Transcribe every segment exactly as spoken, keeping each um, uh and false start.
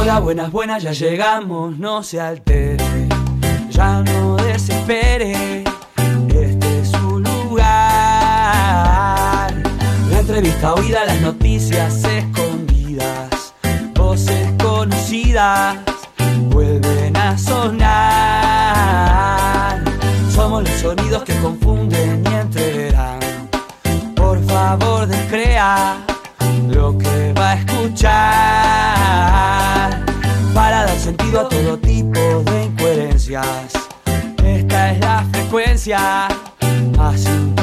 Hola, buenas, buenas, ya llegamos, no se altere, ya no desespere, este es su lugar. La entrevista oída, las noticias escondidas, voces conocidas vuelven a sonar. Somos los sonidos que confunden y entreverán. Por favor, descrea lo que va a escuchar, para dar sentido a todo tipo de incoherencias. Esta es la frecuencia a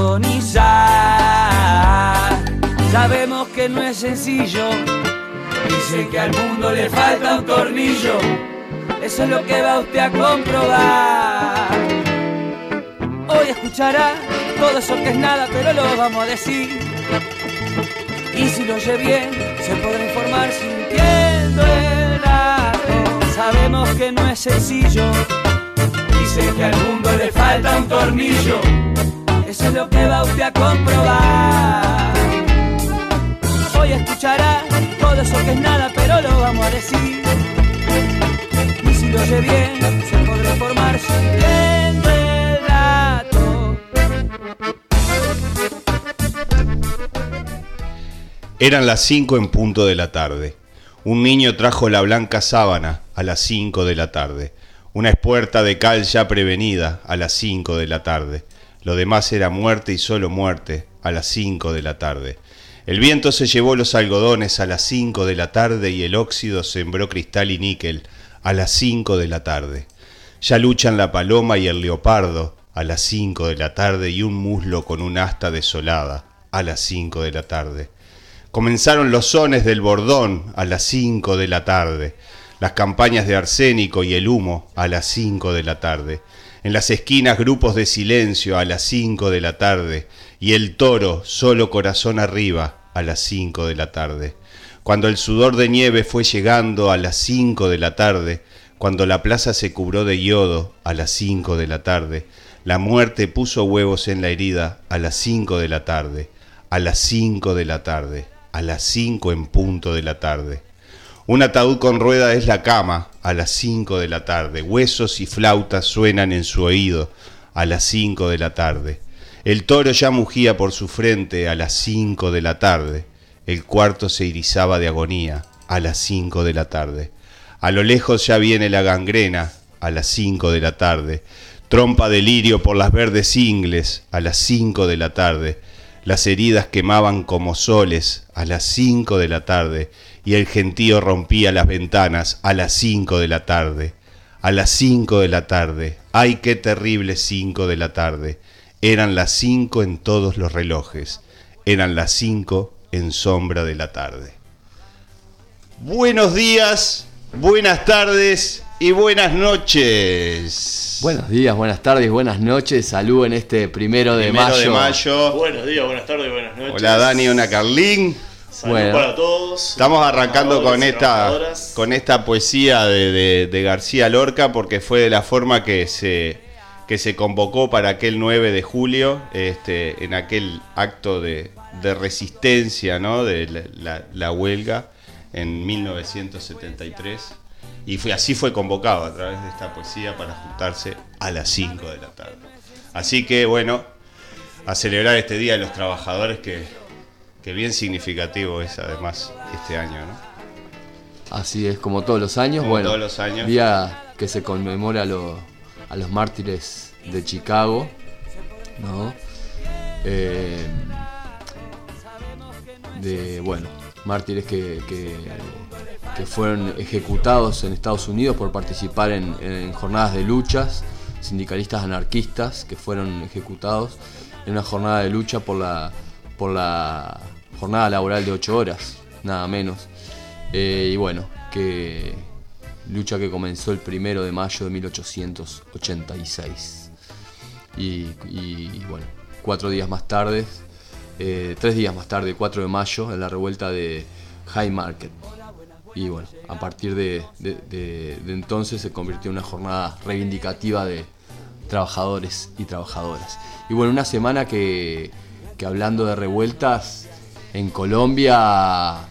sintonizar. Sabemos que no es sencillo, dice que al mundo le falta un tornillo. Eso es lo que va usted a comprobar. Hoy escuchará todo eso que es nada, pero lo vamos a decir. Y si lo oye bien, se podrá informar sintiendo el dato. Sabemos que no es sencillo, dice que al mundo le falta un tornillo. Eso es lo que va usted a comprobar. Hoy escuchará todo eso que es nada, pero lo vamos a decir. Y si lo oye bien, se podrá informar sintiendo el dato. Eran las cinco en punto de la tarde. Un niño trajo la blanca sábana a las cinco de la tarde. Una espuerta de cal ya prevenida a las cinco de la tarde. Lo demás era muerte y solo muerte a las cinco de la tarde. El viento se llevó los algodones a las cinco de la tarde y el óxido sembró cristal y níquel a las cinco de la tarde. Ya luchan la paloma y el leopardo a las cinco de la tarde y un muslo con un asta desolada a las cinco de la tarde. Comenzaron los sones del bordón a las cinco de la tarde, las campañas de arsénico y el humo a las cinco de la tarde, en las esquinas grupos de silencio a las cinco de la tarde y el toro solo corazón arriba a las cinco de la tarde. Cuando el sudor de nieve fue llegando a las cinco de la tarde, cuando la plaza se cubrió de yodo a las cinco de la tarde, la muerte puso huevos en la herida a las cinco de la tarde, a las cinco de la tarde. A las cinco en punto de la tarde. Un ataúd con rueda es la cama a las cinco de la tarde. Huesos y flautas suenan en su oído a las cinco de la tarde. El toro ya mugía por su frente a las cinco de la tarde. El cuarto se irisaba de agonía a las cinco de la tarde. A lo lejos ya viene la gangrena a las cinco de la tarde. Trompa de lirio por las verdes ingles a las cinco de la tarde. Las heridas quemaban como soles a las cinco de la tarde y el gentío rompía las ventanas a las cinco de la tarde. A las cinco de la tarde, ¡ay qué terrible cinco de la tarde! Eran las cinco en todos los relojes, eran las cinco en sombra de la tarde. Buenos días, buenas tardes y buenas noches. Buenos días, buenas tardes, buenas noches. Salud en este primero de primero mayo. de mayo. Buenos días, buenas tardes, buenas noches. Hola Dani, hola Carlín. Salud Bueno. para todos. Estamos arrancando con esta, trabajadoras. con esta poesía de, de, de García Lorca porque fue de la forma que se, que se convocó para aquel nueve de julio, este, en aquel acto de, de resistencia, ¿no? de la, la, la huelga en mil novecientos setenta y tres. Y fue, así fue convocado a través de esta poesía para juntarse a las cinco de la tarde. Así que bueno, a celebrar este Día de los Trabajadores que, que bien significativo es además este año, ¿no? Así es, como todos los años. Como bueno, todos los años. Día que se conmemora a, lo, a los mártires de Chicago, ¿no? Eh, de, bueno, mártires que... que que fueron ejecutados en Estados Unidos por participar en, en jornadas de luchas, sindicalistas anarquistas que fueron ejecutados en una jornada de lucha por la, por la jornada laboral de ocho horas, nada menos. Eh, y bueno, que lucha que comenzó el primero de mayo de mil ochocientos ochenta y seis. Y, y bueno, cuatro días más tarde, eh, tres días más tarde, cuatro de mayo, en la revuelta de Haymarket. Y bueno, a partir de, de, de, de entonces se convirtió en una jornada reivindicativa de trabajadores y trabajadoras. Y bueno, una semana que, que hablando de revueltas, en Colombia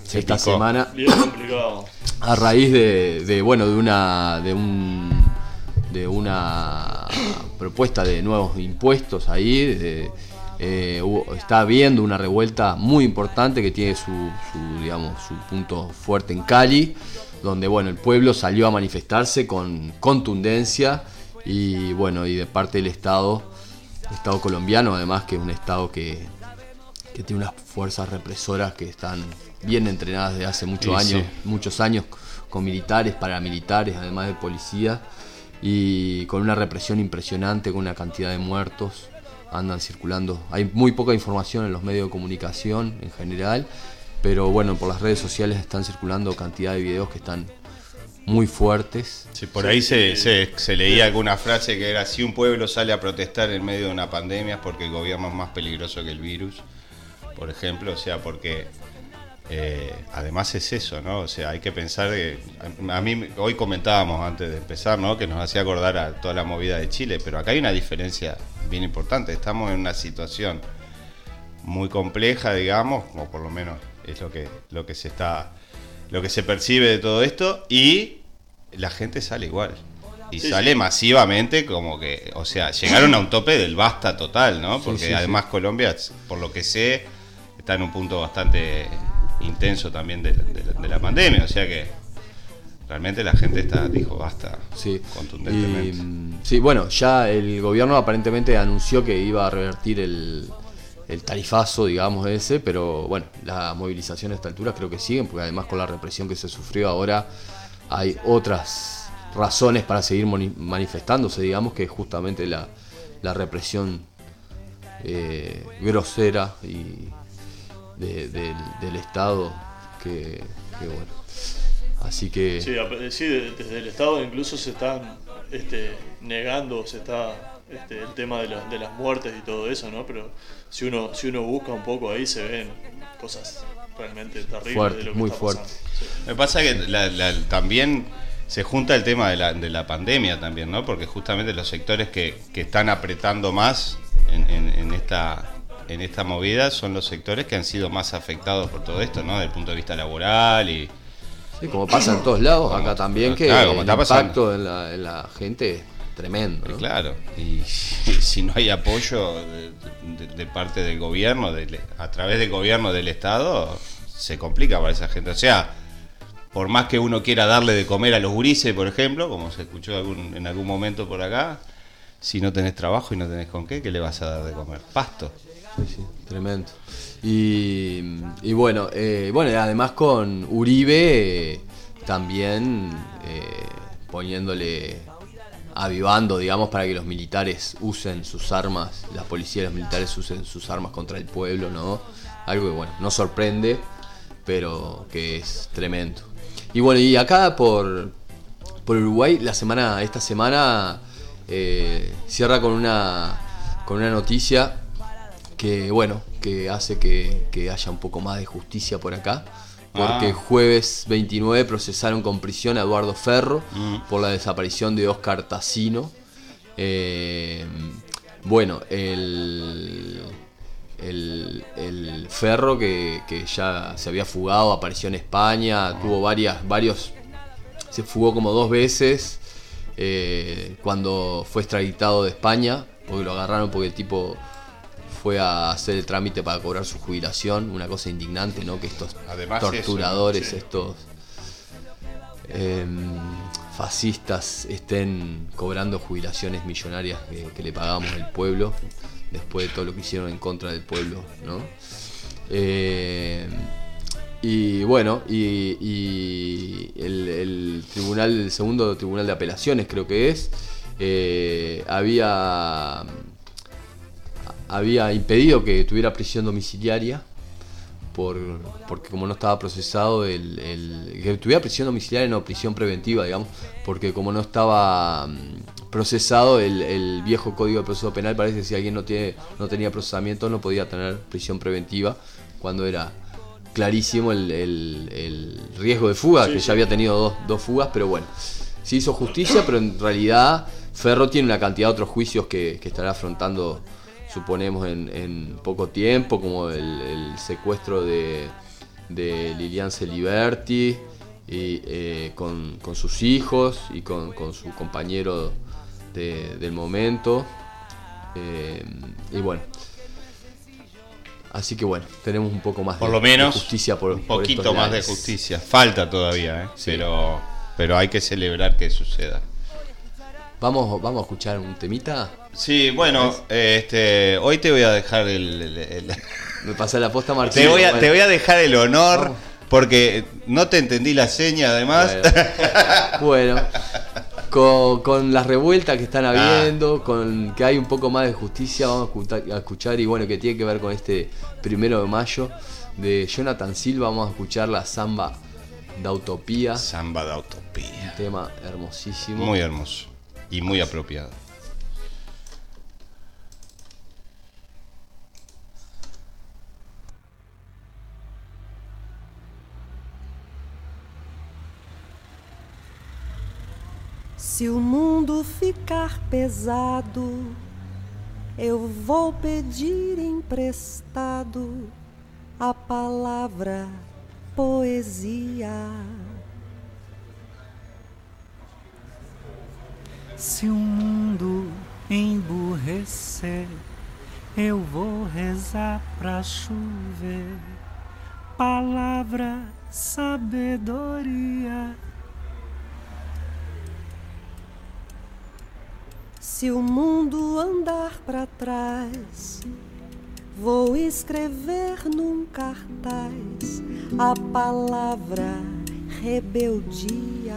Se esta picó. semana Bien complicado. a raíz de, de bueno de una de un de una propuesta de nuevos impuestos ahí de, eh, hubo- está habiendo una revuelta muy importante que tiene su, su digamos su punto fuerte en Cali, donde bueno el pueblo salió a manifestarse con contundencia y bueno y de parte del Estado Estado colombiano, además que es un Estado que que tiene unas fuerzas represoras que están bien entrenadas desde hace muchos Sí, años, sí. muchos años con militares, paramilitares, además de policía, y con una represión impresionante, con una cantidad de muertos, andan circulando. Hay muy poca información en los medios de comunicación en general, pero bueno, por las redes sociales están circulando cantidad de videos que están muy fuertes. Sí, por ahí se, se, se leía alguna frase que era: si un pueblo sale a protestar en medio de una pandemia es porque el gobierno es más peligroso que el virus, por ejemplo. O sea, porque eh, además es eso, ¿no? O sea, hay que pensar que a, a mí hoy comentábamos antes de empezar, ¿no? Que nos hacía acordar a toda la movida de Chile, pero acá hay una diferencia bien importante. Estamos en una situación muy compleja, digamos, o por lo menos es lo que lo que se está lo que se percibe de todo esto, y la gente sale igual. Y Sí, sale sí. masivamente, como que, o sea, llegaron a un tope del basta total, ¿no? Porque Sí, sí, además Colombia, por lo que sé, está en un punto bastante intenso también de, de la- de la pandemia. O sea que realmente la gente está dijo basta Sí. contundentemente. Y, mm, sí, bueno, ya el gobierno aparentemente anunció que iba a revertir el, el tarifazo, digamos, ese, pero bueno, las movilizaciones a esta altura creo que siguen, porque además con la represión que se sufrió ahora hay otras razones para seguir moni- manifestándose, digamos, que es justamente la, la represión eh, grosera y de- del, del Estado, que, que bueno. Así que... Sí, a- sí, de- desde el Estado incluso se están este, negando, se está este, el tema de, la- de las muertes y todo eso, ¿no? Pero si uno si uno busca un poco ahí se ven cosas realmente terribles Fuerte, de lo que muy está fuerte. pasando. Sí. Me pasa que la- la- también se junta el tema de la, de la pandemia también, ¿no? Porque justamente los sectores que, que están apretando más en, en- en esta en esta movida son los sectores que han sido más afectados por todo esto, ¿no? Desde el punto de vista laboral y Sí, como pasa en todos lados, Como- acá también, que claro, como el está pasando. impacto en la, en la gente es tremendo, ¿no? claro, y si no hay apoyo de, de- de parte del gobierno, del- a través del gobierno del Estado, se complica para esa gente. O sea, por más que uno quiera darle de comer a los gurises, por ejemplo, como se escuchó algún- en algún momento por acá, si no tenés trabajo y no tenés con qué, ¿qué le vas a dar de comer? Pasto. Sí, sí, tremendo. Y, y bueno, eh, bueno, y además con Uribe eh, también eh, poniéndole, avivando, digamos, para que los militares usen sus armas, las policías y los militares usen sus armas contra el pueblo, ¿no? Algo que, bueno, no sorprende, pero que es tremendo. Y bueno, y acá por, por Uruguay, la semana, esta semana eh, cierra con una, con una noticia que bueno, que hace que, que haya un poco más de justicia por acá, porque Ah. jueves veintinueve procesaron con prisión a Eduardo Ferro Mm. por la desaparición de Oscar Tassino. Eh, bueno, el, el, el Ferro que, que ya se había fugado, apareció en España, tuvo varias, varios, se fugó como dos veces eh, cuando fue extraditado de España, porque lo agarraron porque el tipo fue a hacer el trámite para cobrar su jubilación, una cosa indignante, ¿no? Que estos Además torturadores, eso, ¿no? Sí. estos eh, fascistas estén cobrando jubilaciones millonarias que, que le pagamos el pueblo, después de todo lo que hicieron en contra del pueblo, ¿no? Eh, y bueno, y, y el, el tribunal, el segundo tribunal de apelaciones creo que es, eh, había había impedido que tuviera prisión domiciliaria por, porque como no estaba procesado el, el que tuviera prisión domiciliaria, no prisión preventiva, digamos, porque como no estaba mm, procesado el, el viejo Código de Proceso Penal, parece que si alguien no tiene no tenía procesamiento no podía tener prisión preventiva, cuando era clarísimo el, el, el riesgo de fuga, Sí, que sí. ya había tenido dos, dos fugas, pero bueno, se hizo justicia, pero en realidad Ferro tiene una cantidad de otros juicios que, que estará afrontando, suponemos, en, en poco tiempo, como el, el secuestro de, de Lilian Celiberti, y, eh, con, con sus hijos y con, con su compañero de, del momento. Eh, y bueno, así que bueno, tenemos un poco más por de, lo menos de justicia por, un por poquito estos más lares. de justicia. Falta todavía, ¿eh? Sí. pero, pero hay que celebrar que suceda. Vamos, vamos a escuchar un temita. Sí, bueno, este, hoy te voy a dejar el... el- el- Me pasa la posta, Martín. te, voy a, Bueno, te voy a dejar el honor, Vamos. porque no te entendí la seña además. Bueno, bueno, con, con las revueltas que están Ah. habiendo, con que hay un poco más de justicia, vamos a escuchar, a escuchar y bueno, que tiene que ver con este primero de mayo de Jonathan Silva. Vamos a escuchar la samba da Utopía, Samba da Utopía. un tema hermosísimo. Muy hermoso y muy apropiado. Se o mundo ficar pesado, eu vou pedir emprestado a palavra poesia. Se o mundo emburrecer, eu vou rezar pra chover. Palavra, sabedoria. Se o mundo andar para trás, vou escrever num cartaz a palavra rebeldia.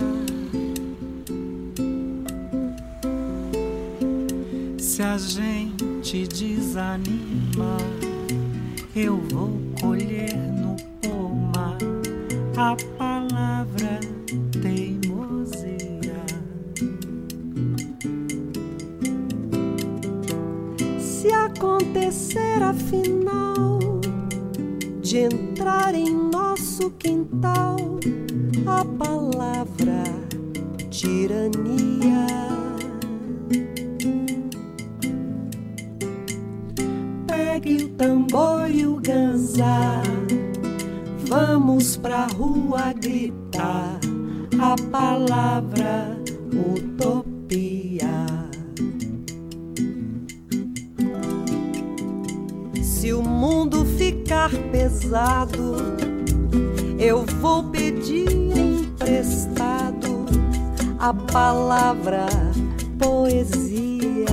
Se a gente desanima, eu vou colher no pomar a palavra teimosia. Se acontecer afinal de entrar em nosso quintal a palavra tirania, pegue o tambor e o ganzá, vamos pra rua gritar a palavra utopia. Se o mundo ficar pesado, eu vou pedir emprestado a palavra poesia.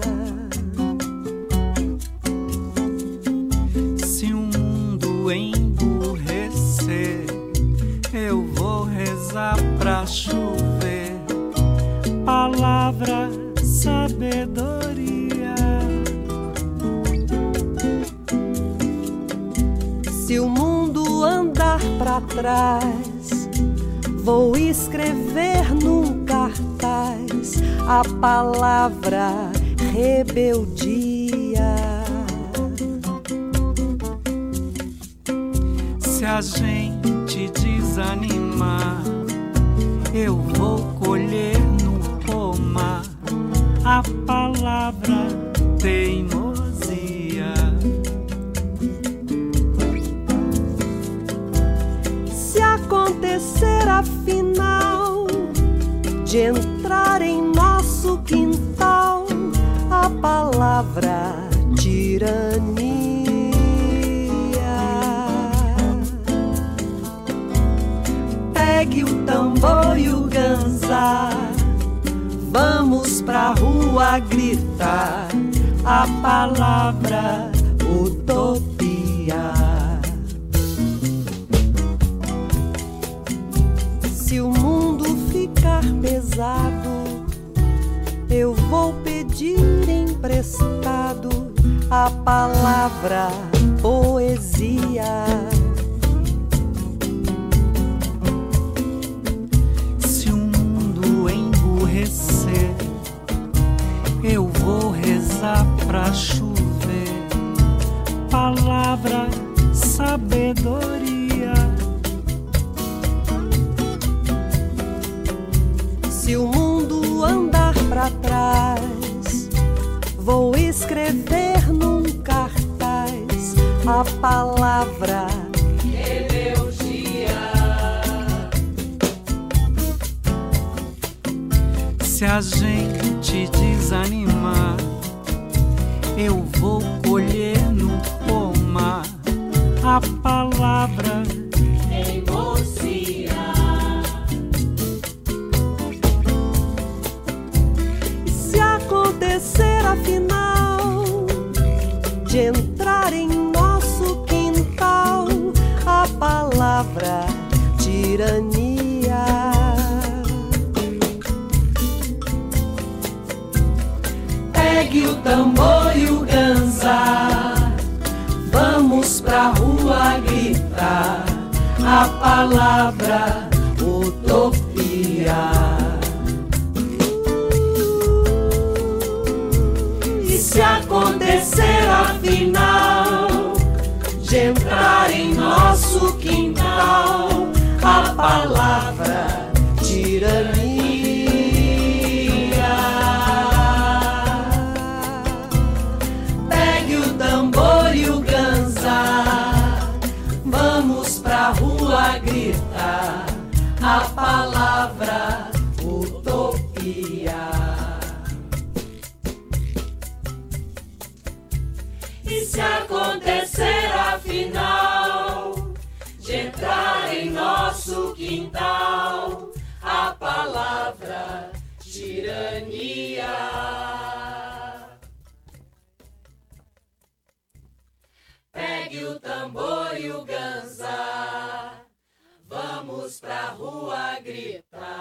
Se o mundo emburrecer, eu vou rezar pra chover. Palavra, sabedoria. Se o mundo andar pra trás, vou escrever num cartaz a palavra rebeldia. Se a gente desanimar, eu vou colher no pomar a palavra teimosia. Se acontecer afinal de entrar em nosso quintal a palavra tirania, pegue o tambor e o ganzá, vamos pra rua gritar a palavra utopia. Se o mundo ficar pesado, eu vou pedir emprestado a palavra poesia. Se o mundo emburrecer, eu vou rezar pra chover. Palavra, sabedoria. Se o mundo andar pra trás, vou escrever num cartaz a palavra rebeldia. Se a gente desanimar, eu vou colher no pomar a palavra negociar. E se acontecer afinal de entrar em nosso quintal a palavra tirania, pegue o tambor e o ganzá, vamos pra rua gritar a palavra utopia. E se acontecer afinal de entrar em nosso quintal a palavra tirania, pegue o tambor e o ganzá, vamos pra rua gritar a palavra utopia. E se acontecer afinal de entrar em nosso quintal a palavra tirania, pegue o tambor e o ganzá, vamos pra rua gritar